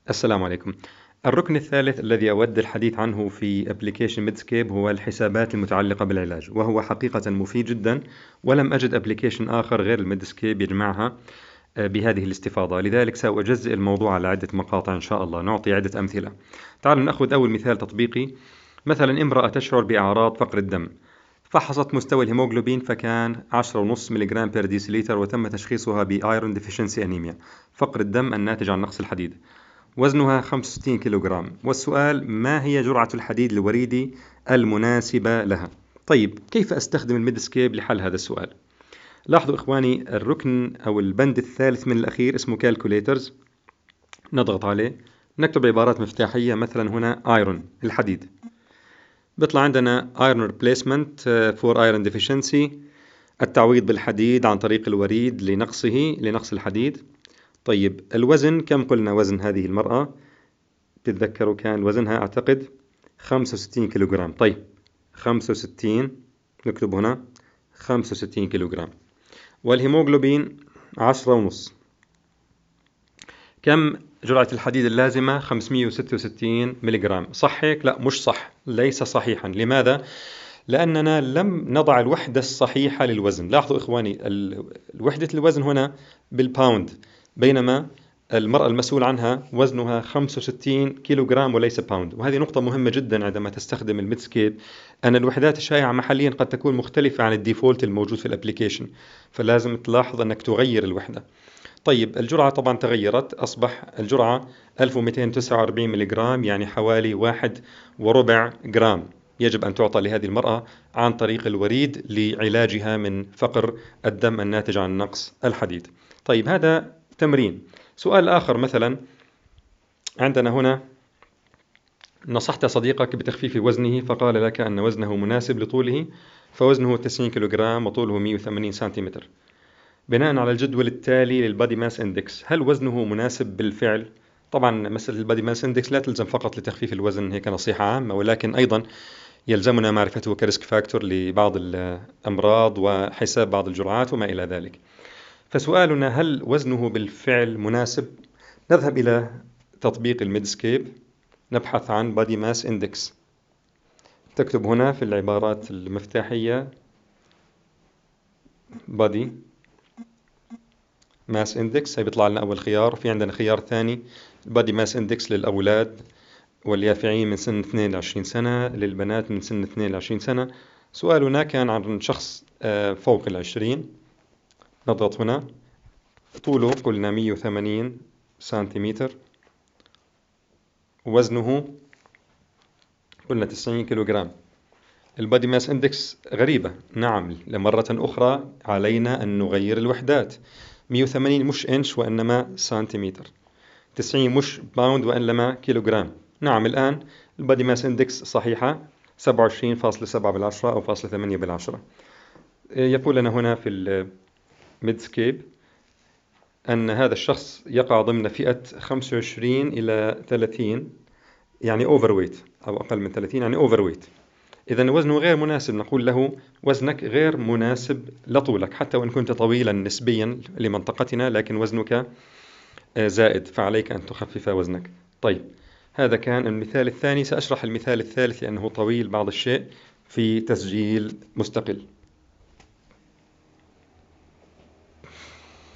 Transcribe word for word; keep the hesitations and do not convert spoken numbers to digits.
السلام عليكم. الركن الثالث الذي أود الحديث عنه في أبليكيشن ميدسكيب هو الحسابات المتعلقة بالعلاج، وهو حقيقة مفيد جدا، ولم أجد أبليكيشن آخر غير الميدسكيب يجمعها آه، بهذه الاستفاضة. لذلك سأجزئ الموضوع على عدة مقاطع إن شاء الله، نعطي عدة أمثلة. تعالوا نأخذ أول مثال تطبيقي. مثلا امرأة تشعر بأعراض فقر الدم، فحصت مستوى الهيموغلوبين فكان عشرة ونص ملغ بير ديسيليتر، وتم تشخيصها بآيرون ديفيشنسي أنيميا، فقر الدم الناتج عن نقص الحديد. وزنها خمسة وستين كيلوغرام، والسؤال: ما هي جرعة الحديد الوريدي المناسبة لها؟ طيب، كيف أستخدم الميدسكيب لحل هذا السؤال؟ لاحظوا إخواني، الركن أو البند الثالث من الأخير اسمه كالكوليترز. نضغط عليه، نكتب عبارات مفتاحية، مثلا هنا ايرون الحديد، بيطلع عندنا ايرون ريبليسمنت فور ايرون ديفيشنسي، التعويض بالحديد عن طريق الوريد لنقصه لنقص الحديد. طيب، الوزن كم قلنا وزن هذه المرأة؟ تتذكروا كان وزنها أعتقد خمسة وستين كيلوغرام. طيب، خمسة وستين، نكتب هنا خمسة وستين كيلوغرام. والهيموغلوبين عشرة ونص. كم جرعة الحديد اللازمة؟ خمسمئة وستة وستين ملغرام. صح هيك؟ لا، مش صح، ليس صحيحا. لماذا؟ لأننا لم نضع الوحدة الصحيحة للوزن. لاحظوا إخواني، الوحدة الوزن هنا بالباوند، بينما المرأة المسؤول عنها وزنها خمسة وستين كيلوغرام وليس باوند. وهذه نقطة مهمة جدا عندما تستخدم الميدسكيب، أن الوحدات الشائعة محليا قد تكون مختلفة عن الديفولت الموجود في الابليكيشن، فلازم تلاحظ أنك تغير الوحدة. طيب، الجرعة طبعا تغيرت، أصبح الجرعة ألف ومئتين وتسعة وأربعين ملغرام، يعني حوالي واحد وربع جرام يجب أن تعطى لهذه المرأة عن طريق الوريد لعلاجها من فقر الدم الناتج عن نقص الحديد. طيب، هذا تمرين. سؤال آخر، مثلا عندنا هنا: نصحت صديقك بتخفيف وزنه فقال لك أن وزنه مناسب لطوله، فوزنه تسعين كيلوغرام وطوله مئة وثمانين سنتيمتر. بناء على الجدول التالي للبادي ماس اندكس، هل وزنه مناسب بالفعل؟ طبعا مسألة البادي ماس اندكس لا تلزم فقط لتخفيف الوزن، هيك نصيحة عامة، ولكن أيضا يلزمنا معرفته كريسك فاكتور لبعض الأمراض وحساب بعض الجرعات وما إلى ذلك. فسؤالنا: هل وزنه بالفعل مناسب؟ نذهب إلى تطبيق الميدسكيب، نبحث عن بادي ماس اندكس، تكتب هنا في العبارات المفتاحية بادي ماس اندكس، هي بيطلع لنا أول خيار. في عندنا خيار ثاني، بادي ماس اندكس للأولاد واليافعين من سن اثنين وعشرين سنة، للبنات من سن اثنين وعشرين سنة. سؤالنا كان عن شخص فوق العشرين. نضغط هنا، طوله قلنا مئة وثمانين سنتيمتر، وزنه قلنا تسعين كيلوغرام. البادي ماس اندكس غريبة، نعم، لمرة أخرى علينا أن نغير الوحدات. مئة وثمانين مش إنش وإنما سنتيمتر، تسعين مش باوند وإنما كيلوغرام. نعم، الآن البادي ماس اندكس صحيحة، سبعة وعشرين فاصلة سبعة بالعشرة أو فاصلة ثمانية بالعشرة. يقول لنا هنا في الميدسكيب أن هذا الشخص يقع ضمن فئة خمسة وعشرين إلى ثلاثين، يعني overweight، أو أقل من ثلاثين يعني overweight. إذا وزنه غير مناسب، نقول له وزنك غير مناسب لطولك، حتى وإن كنت طويلا نسبيا لمنطقتنا، لكن وزنك زائد، فعليك أن تخفف وزنك. طيب، هذا كان المثال الثاني. سأشرح المثال الثالث لأنه طويل بعض الشيء في تسجيل مستقل.